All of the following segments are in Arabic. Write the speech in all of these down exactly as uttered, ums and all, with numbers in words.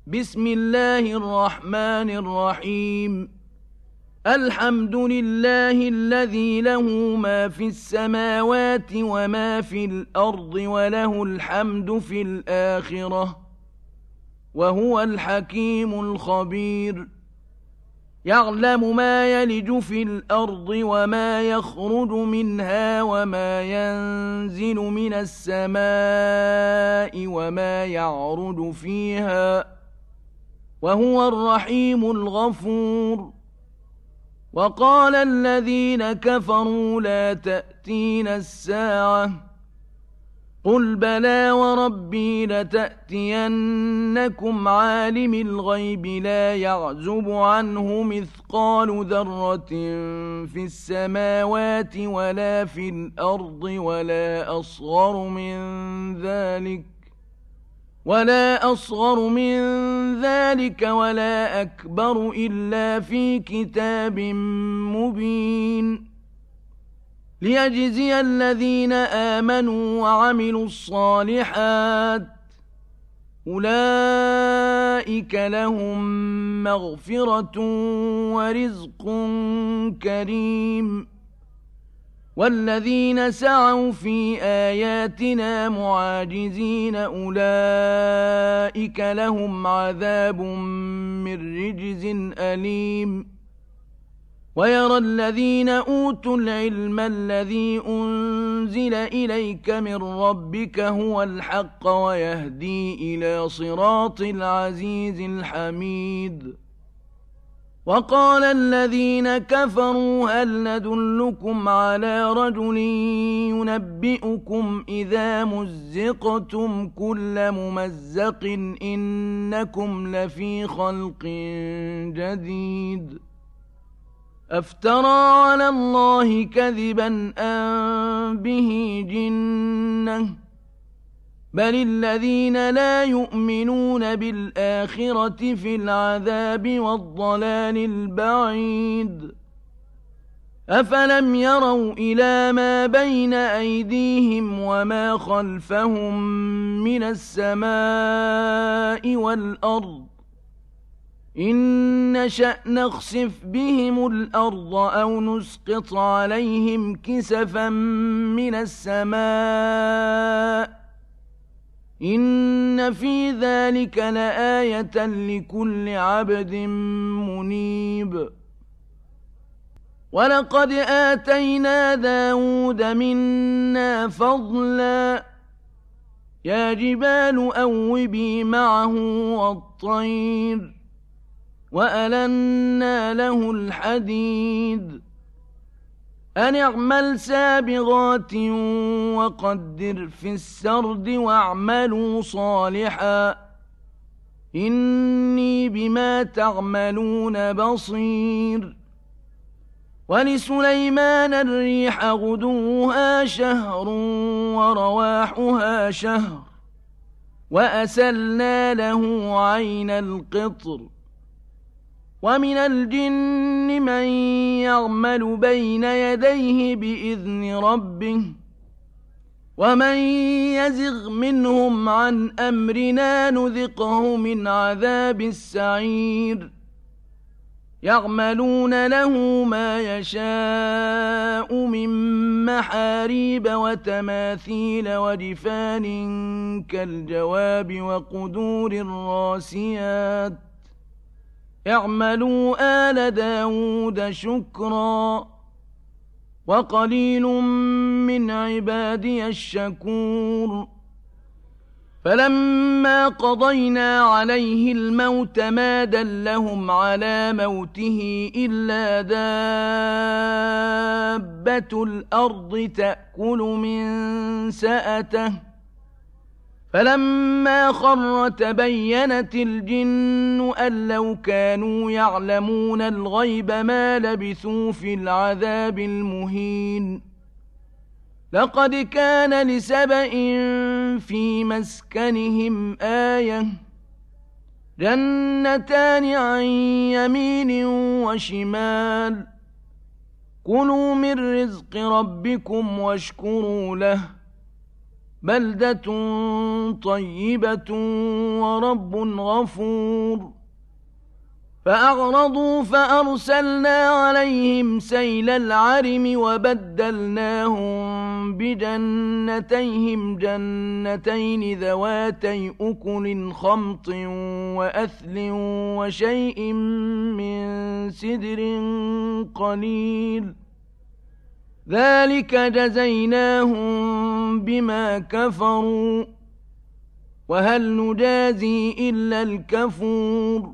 بسم الله الرحمن الرحيم. الحمد لله الذي له ما في السماوات وما في الأرض وله الحمد في الآخرة وهو الحكيم الخبير. يعلم ما يلج في الأرض وما يخرج منها وما ينزل من السماء وما يعرج فيها وهو الرحيم الغفور. وقال الذين كفروا لا تأتينا الساعة قل بلى وربي لتأتينكم عالم الغيب لا يعزب عنه مثقال ذرة في السماوات ولا في الأرض ولا أصغر من ذلك ولا أصغر من ذلك ولا أكبر إلا في كتاب مبين. ليجزي الذين آمنوا وعملوا الصالحات أولئك لهم مغفرة ورزق كريم. والذين سعوا في آياتنا معاجزين أولئك لهم عذاب من رجز أليم. ويرى الذين أوتوا العلم الذي أنزل إليك من ربك هو الحق ويهدي إلى صراط العزيز الحميد. وقال الذين كفروا هل ندلكم على رجل ينبئكم إذا مزقتم كل ممزق إنكم لفي خلق جديد. أفترى على الله كذبا أم به جنة بل الذين لا يؤمنون بالآخرة في العذاب والضلال البعيد. أفلم يروا إلى ما بين أيديهم وما خلفهم من السماء والأرض إن نشأ نخسف بهم الأرض أو نسقط عليهم كسفا من السماء إن في ذلك لآية لكل عبد منيب. ولقد آتينا داود منا فضلا يا جبال أوبي معه والطير وألنا له الحديد أن اعمل سابغات وقدر في السرد واعملوا صالحا إني بما تعملون بصير. ولسليمان الريح غدوها شهر ورواحها شهر وأسلنا له عين القطر. ومن الجن من يعمل بين يديه بإذن ربه ومن يزغ منهم عن أمرنا نذقه من عذاب السعير. يعملون له ما يشاء من محاريب وتماثيل وجفان كالجواب وقدور الراسيات اعملوا آل داود شكرا وقليل من عبادي الشكور. فلما قضينا عليه الموت ما دلهم على موته إلا دابة الأرض تأكل من سأته فلما خر تبينت الجن أن لو كانوا يعلمون الغيب ما لبثوا في العذاب المهين. لقد كان لسبإ في مسكنهم آية جنتان عن يمين وشمال كلوا من رزق ربكم واشكروا له بلدة طيبة ورب غفور. فأعرضوا فأرسلنا عليهم سيل العرم وبدلناهم بجنتيهم جنتين ذواتي أكل خمط وأثل وشيء من سدر قليل ذلك جزيناهم بما كفروا وهل نجازي إلا الكفور.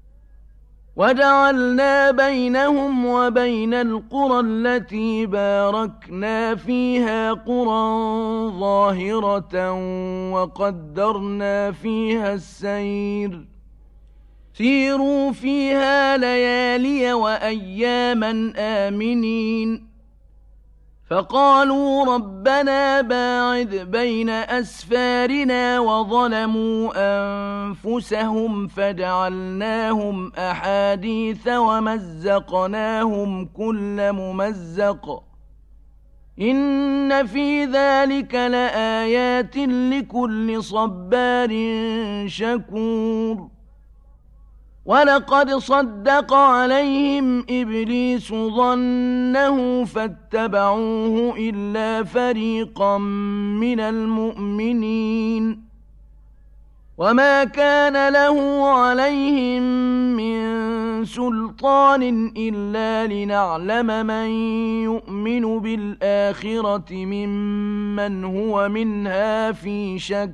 وجعلنا بينهم وبين القرى التي باركنا فيها قرى ظاهرة وقدرنا فيها السير سيروا فيها ليالي وأياما آمنين. فقالوا ربنا باعد بين أسفارنا وظلموا أنفسهم فجعلناهم أحاديث ومزقناهم كل ممزق إن في ذلك لآيات لكل صبار شكور. ولقد صدق عليهم إبليس ظنه فاتبعوه إلا فريقا من المؤمنين وما كان له عليهم من سلطان إلا لنعلم من يؤمن بالآخرة ممن هو منها في شك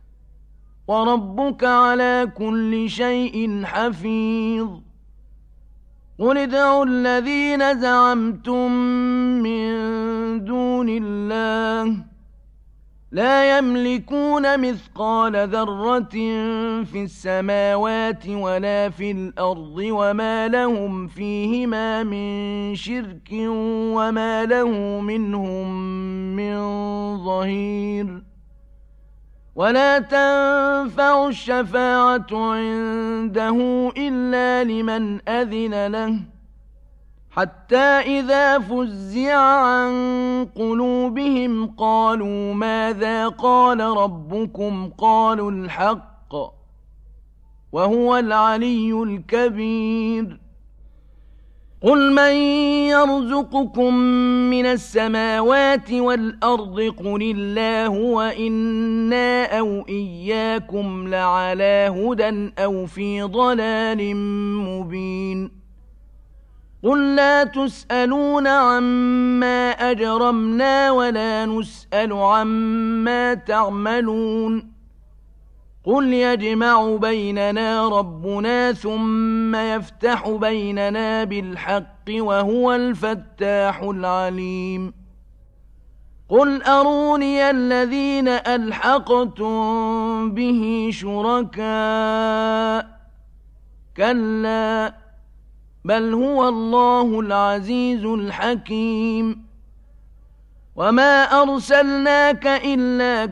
وربك على كل شيء حفيظ. قل ادعوا الذين زعمتم من دون الله لا يملكون مثقال ذرة في السماوات ولا في الأرض وما لهم فيهما من شرك وما له منهم من ظهير. ولا تنفع الشفاعة عنده إلا لمن أذن له حتى إذا فزع عن قلوبهم قالوا ماذا قال ربكم قالوا الحق وهو العلي الكبير. قل من يرزقكم من السماوات والأرض قل الله وإنا أو إياكم لعلى هدى أو في ضلال مبين. قل لا تسألون عما أجرمنا ولا نسأل عما تعملون. قل يجمع بيننا ربنا ثم يفتح بيننا بالحق وهو الفتاح العليم. قل أروني الذين ألحقتم به شركاء كلا بل هو الله العزيز الحكيم. وما أرسلناك إلا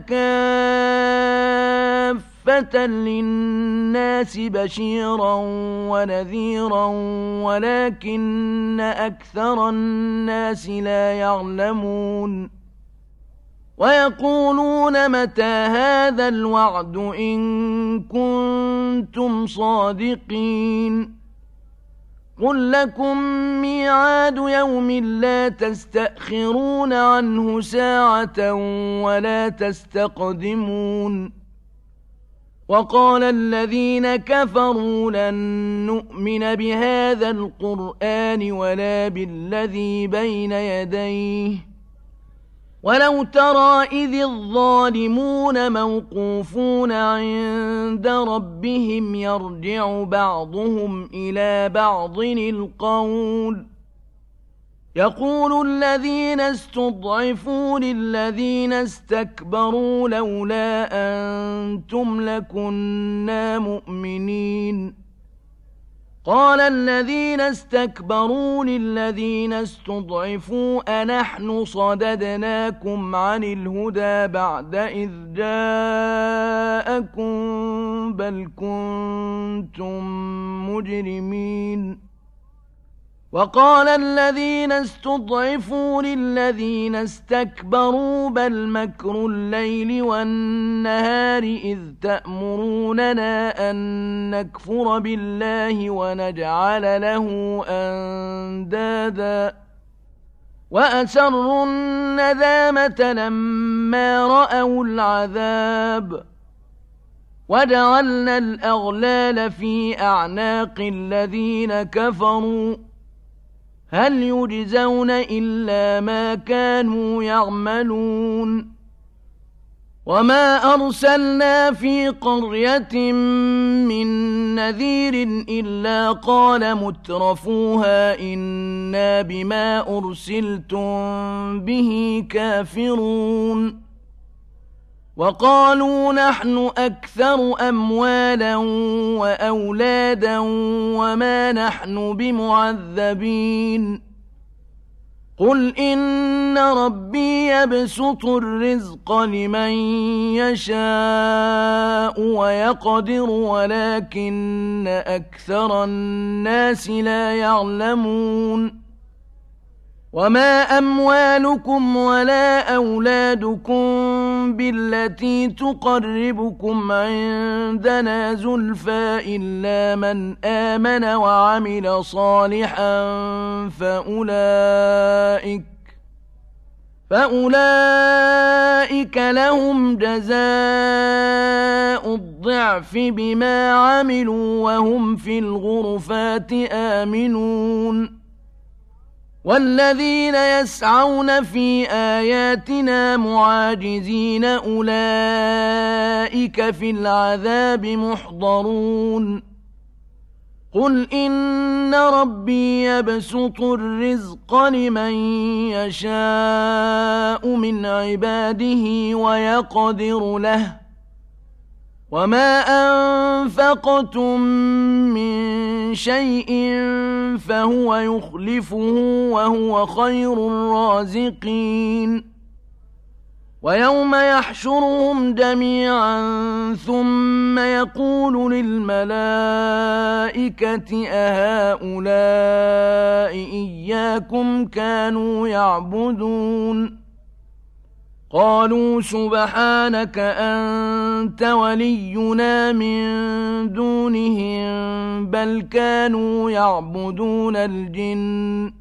كافة للناس بشيرا ونذيرا ولكن أكثر الناس لا يعلمون. ويقولون متى هذا الوعد إن كنتم صادقين. قل لكم ميعاد يوم لا تستأخرون عنه ساعة ولا تستقدمون. وقال الذين كفروا لن نؤمن بهذا القرآن ولا بالذي بين يديه ولو ترى إذ الظالمون موقوفون عند ربهم يرجع بعضهم إلى بعض القول يقول الذين استضعفوا للذين استكبروا لولا أنتم لكنا مؤمنين. قال الذين استكبروا للذين استضعفوا أنحن صددناكم عن الهدى بعد إذ جاءكم بل كنتم مجرمين. وقال الذين استضعفوا للذين استكبروا بل مكر الليل والنهار إذ تأمروننا أن نكفر بالله ونجعل له أندادا وأسروا الندامة لما رأوا العذاب وجعلنا الأغلال في أعناق الذين كفروا هل يجزون إلا ما كانوا يعملون وما أرسلنا في قرية من نذير إلا قال مترفوها إنا بما أرسلتم به كافرون وقالوا نحن أكثر أموالا وأولادا وما نحن بمعذبين قل إن ربي يبسط الرزق لمن يشاء ويقدر ولكن أكثر الناس لا يعلمون وما أموالكم ولا أولادكم بالتي تقربكم عندنا زلفى إلا من آمن وعمل صالحا فأولئك فأولئك لهم جزاء الضعف بما عملوا وهم في الغرفات آمنون والذين يسعون في آياتنا معاجزين أولئك في العذاب محضرون قل إن ربي يبسط الرزق لمن يشاء من عباده ويقدر له وما أنفقتم من شيء فهو يخلفه وهو خير الرازقين ويوم يحشرهم جميعا ثم يقول للملائكة أهؤلاء إياكم كانوا يعبدون قالوا سبحانك أنت ولينا من دونهم بل كانوا يعبدون الجن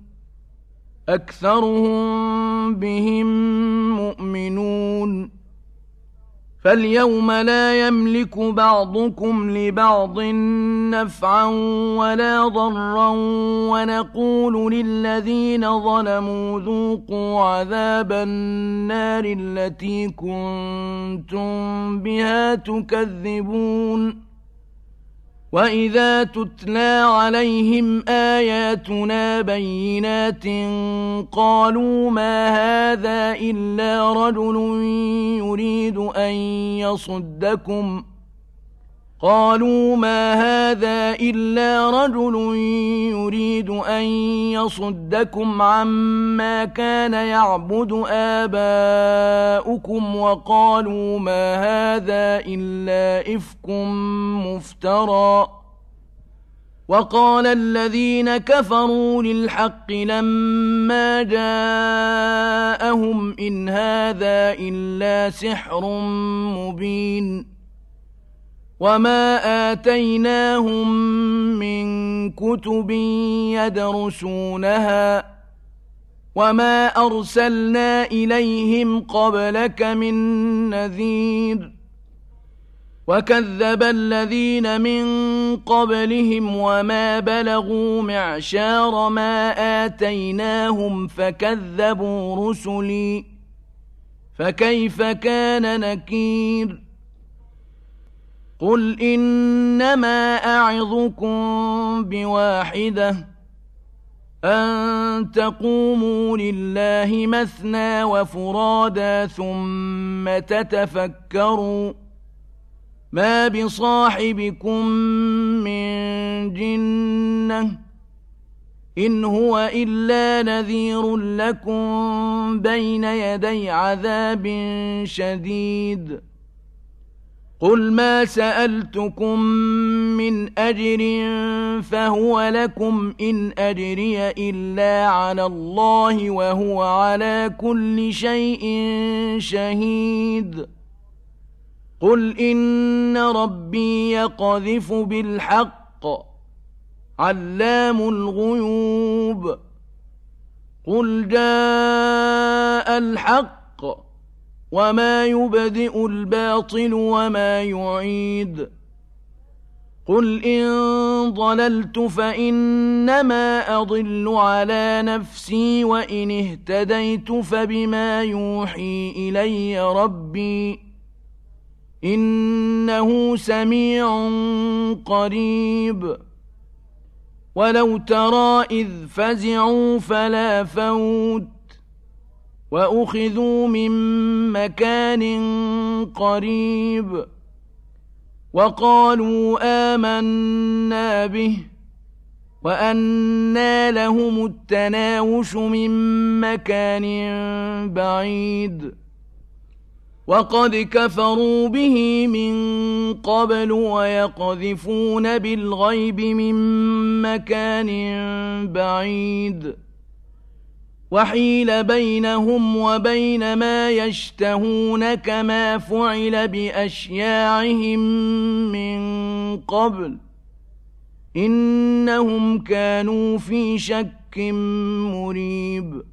أكثرهم بهم مؤمنون فاليوم لا يملك بعضكم لبعض نفعا ولا ضرا ونقول للذين ظلموا ذوقوا عذاب النار التي كنتم بها تكذبون وإذا تتلى عليهم آياتنا بينات قالوا ما هذا إلا رجل يريد أن يصدكم قالوا ما هذا إلا رجل يريد أن يصدكم عما كان يعبد آباؤكم وقالوا ما هذا إلا إفك مفترى وقال الذين كفروا للحق لما جاءهم إن هذا إلا سحر مبين وما آتيناهم من كتب يدرسونها وما أرسلنا إليهم قبلك من نذير وكذب الذين من قبلهم وما بلغوا معشار ما آتيناهم فكذبوا رسلي فكيف كان نكير قل إنما أعظكم بواحدة أن تقوموا لله مثنى وفرادا ثم تتفكروا ما بصاحبكم من جنة إن هو إلا نذير لكم بين يدي عذاب شديد قل ما سألتكم من أجر فهو لكم إن أجري إلا على الله وهو على كل شيء شهيد قل إن ربي يقذف بالحق علام الغيوب قل جاء الحق وما يبدئ الباطل وما يعيد قل إن ضللت فإنما أضل على نفسي وإن اهتديت فبما يوحي إلي ربي إنه سميع قريب ولو ترى إذ فزعوا فلا فوت وأخذوا من مكان قريب وقالوا آمنا به وأنى لهم التناوش من مكان بعيد وقد كفروا به من قبل ويقذفون بالغيب من مكان بعيد وحيل بينهم وبين ما يشتهون كما فعل بأشياعهم من قبل إنهم كانوا في شك مريب